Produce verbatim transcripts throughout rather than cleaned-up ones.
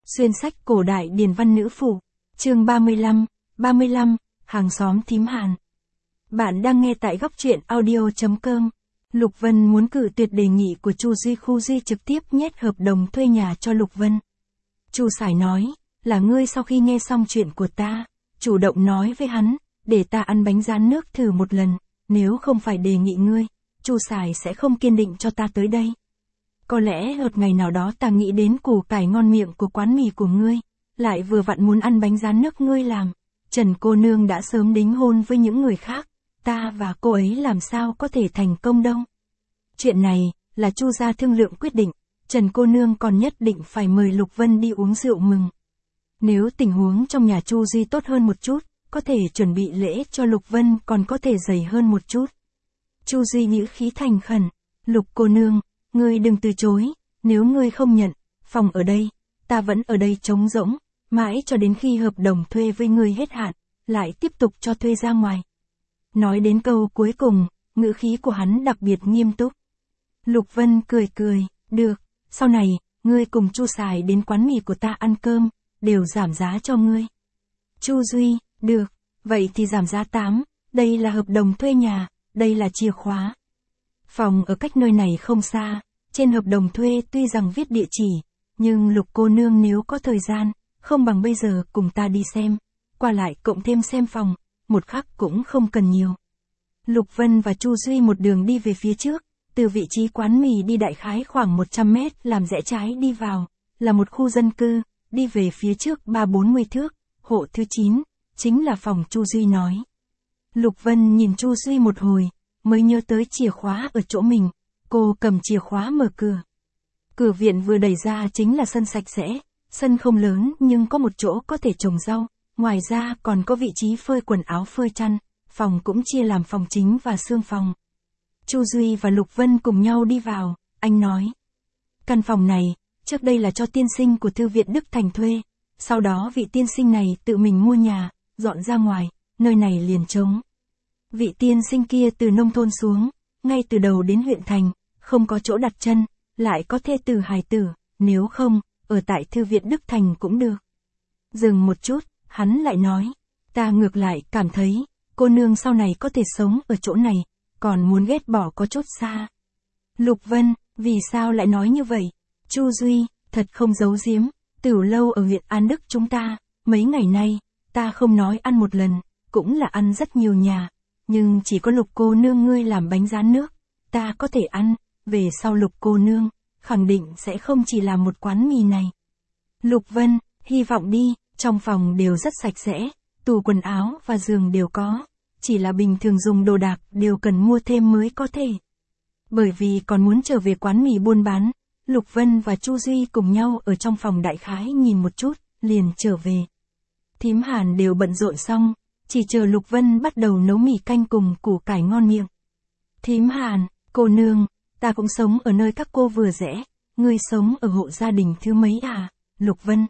Xuyên sách cổ đại điển văn nữ phủ. Chương ba mươi lăm, ba mươi lăm, hàng xóm thím Hàn. Bạn đang nghe tại góc truyện audio chấm com. Lục Vân muốn cự tuyệt đề nghị của Chu Duy. Khu Duy trực tiếp nhét hợp đồng thuê nhà cho Lục Vân. Chu Sải nói, là ngươi sau khi nghe xong chuyện của ta, chủ động nói với hắn, để ta ăn bánh rán nước thử một lần, nếu không phải đề nghị ngươi, Chu Sải sẽ không kiên định cho ta tới đây. Có lẽ một ngày nào đó ta nghĩ đến củ cải ngon miệng của quán mì của ngươi, lại vừa vặn muốn ăn bánh rán nước ngươi làm. Trần cô nương đã sớm đính hôn với những người khác, ta và cô ấy làm sao có thể thành công đâu. Chuyện này, là Chu gia thương lượng quyết định, Trần cô nương còn nhất định phải mời Lục Vân đi uống rượu mừng. Nếu tình huống trong nhà Chu Duy tốt hơn một chút, có thể chuẩn bị lễ cho Lục Vân còn có thể dày hơn một chút. Chu Duy ngữ khí thành khẩn, Lục cô nương, ngươi đừng từ chối, nếu ngươi không nhận, phòng ở đây, ta vẫn ở đây trống rỗng, mãi cho đến khi hợp đồng thuê với ngươi hết hạn, lại tiếp tục cho thuê ra ngoài. Nói đến câu cuối cùng, ngữ khí của hắn đặc biệt nghiêm túc. Lục Vân cười cười, được, sau này, ngươi cùng Chu Sải đến quán mì của ta ăn cơm, đều giảm giá cho ngươi. Chu Duy, được, vậy thì giảm giá tám, đây là hợp đồng thuê nhà, đây là chìa khóa. Phòng ở cách nơi này không xa, trên hợp đồng thuê tuy rằng viết địa chỉ, nhưng Lục cô nương nếu có thời gian, không bằng bây giờ cùng ta đi xem, qua lại cộng thêm xem phòng, một khắc cũng không cần nhiều. Lục Vân và Chu Duy một đường đi về phía trước, từ vị trí quán mì đi đại khái khoảng một trăm mét làm rẽ trái đi vào, là một khu dân cư, đi về phía trước ba bốn mươi thước, hộ thứ chín, chính là phòng Chu Duy nói. Lục Vân nhìn Chu Duy một hồi, mới nhớ tới chìa khóa ở chỗ mình, cô cầm chìa khóa mở cửa. Cửa viện vừa đẩy ra chính là sân sạch sẽ, sân không lớn nhưng có một chỗ có thể trồng rau, ngoài ra còn có vị trí phơi quần áo phơi chăn, phòng cũng chia làm phòng chính và xương phòng. Chu Duy và Lục Vân cùng nhau đi vào, anh nói. Căn phòng này, trước đây là cho tiên sinh của Thư viện Đức Thành thuê, sau đó vị tiên sinh này tự mình mua nhà, dọn ra ngoài, nơi này liền trống. Vị tiên sinh kia từ nông thôn xuống, ngay từ đầu đến huyện thành, không có chỗ đặt chân, lại có thê tử hài tử, nếu không, ở tại Thư viện Đức Thành cũng được. Dừng một chút, hắn lại nói, ta ngược lại cảm thấy, cô nương sau này có thể sống ở chỗ này, còn muốn ghét bỏ có chút xa. Lục Vân, vì sao lại nói như vậy? Chu Duy, thật không giấu giếm, Tửu lâu ở huyện An Đức chúng ta, mấy ngày nay, ta không nói ăn một lần, cũng là ăn rất nhiều nhà, nhưng chỉ có Lục cô nương ngươi làm bánh rán nước, ta có thể ăn, về sau Lục cô nương, khẳng định sẽ không chỉ làm một quán mì này. Lục Vân, hy vọng đi, trong phòng đều rất sạch sẽ, tủ quần áo và giường đều có, chỉ là bình thường dùng đồ đạc đều cần mua thêm mới có thể. Bởi vì còn muốn trở về quán mì buôn bán, Lục Vân và Chu Duy cùng nhau ở trong phòng đại khái nhìn một chút, liền trở về. Thím Hàn đều bận rộn xong, chỉ chờ Lục Vân bắt đầu nấu mì canh cùng củ cải ngon miệng. Thím Hàn, cô nương, ta cũng sống ở nơi các cô vừa rẽ, ngươi sống ở hộ gia đình thứ mấy à? Lục Vân.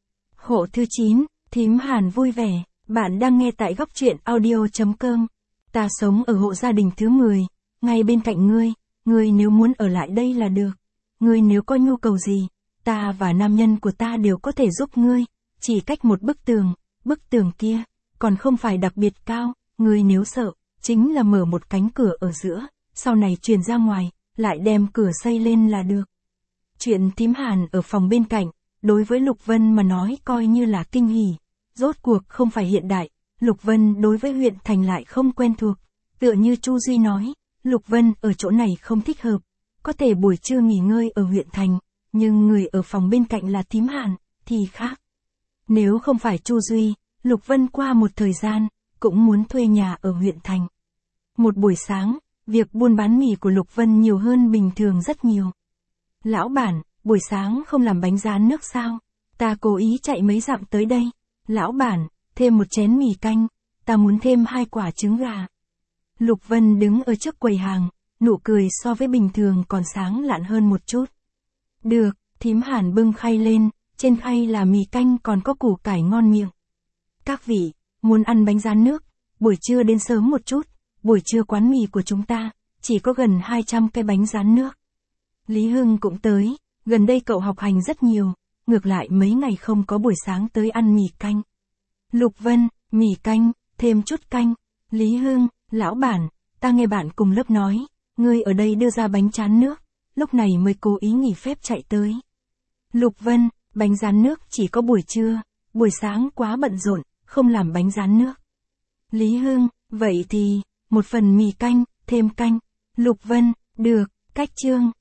Hộ thứ chín, thím Hàn vui vẻ, bạn đang nghe tại góc truyện audio chấm com. Ta sống ở hộ gia đình thứ mười, ngay bên cạnh ngươi, ngươi nếu muốn ở lại đây là được. Ngươi nếu có nhu cầu gì, ta và nam nhân của ta đều có thể giúp ngươi, chỉ cách một bức tường, bức tường kia, còn không phải đặc biệt cao, ngươi nếu sợ, chính là mở một cánh cửa ở giữa, sau này truyền ra ngoài, lại đem cửa xây lên là được. Chuyện thím Hàn ở phòng bên cạnh, đối với Lục Vân mà nói coi như là kinh hỉ, rốt cuộc không phải hiện đại, Lục Vân đối với huyện thành lại không quen thuộc, tựa như Chu Duy nói, Lục Vân ở chỗ này không thích hợp, có thể buổi trưa nghỉ ngơi ở huyện thành, nhưng người ở phòng bên cạnh là thím Hàn, thì khác. Nếu không phải Chu Duy, Lục Vân qua một thời gian, cũng muốn thuê nhà ở huyện thành. Một buổi sáng, việc buôn bán mì của Lục Vân nhiều hơn bình thường rất nhiều. Lão bản, buổi sáng không làm bánh rán nước sao? Ta cố ý chạy mấy dặm tới đây. Lão bản, thêm một chén mì canh, ta muốn thêm hai quả trứng gà. Lục Vân đứng ở trước quầy hàng, nụ cười so với bình thường còn sáng lạn hơn một chút. Được, thím Hàn bưng khay lên, trên khay là mì canh còn có củ cải ngon miệng. Các vị, muốn ăn bánh rán nước, buổi trưa đến sớm một chút, buổi trưa quán mì của chúng ta, chỉ có gần hai trăm cái bánh rán nước. Lý Hưng cũng tới, gần đây cậu học hành rất nhiều, ngược lại mấy ngày không có buổi sáng tới ăn mì canh. Lục Vân, mì canh, thêm chút canh. Lý Hương, lão bản, ta nghe bạn cùng lớp nói, ngươi ở đây đưa ra bánh tráng nước, lúc này mới cố ý nghỉ phép chạy tới. Lục Vân, bánh rán nước chỉ có buổi trưa, buổi sáng quá bận rộn, không làm bánh rán nước. Lý Hương, vậy thì, một phần mì canh, thêm canh. Lục Vân, được, cách chương.